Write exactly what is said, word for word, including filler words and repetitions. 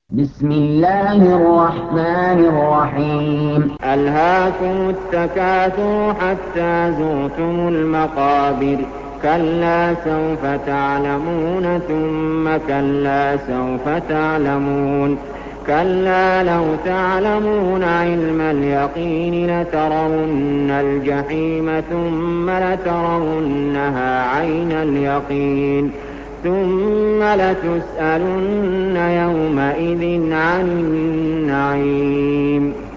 بسم الله الرحمن الرحيم ألهاكم التكاثر حتى زرتم المقابر كلا سوف تعلمون ثم كلا سوف تعلمون كلا لو تعلمون علم اليقين لترون الجحيم ثم لترونها عين اليقين ثم لتسألن يومئذ عن النعيم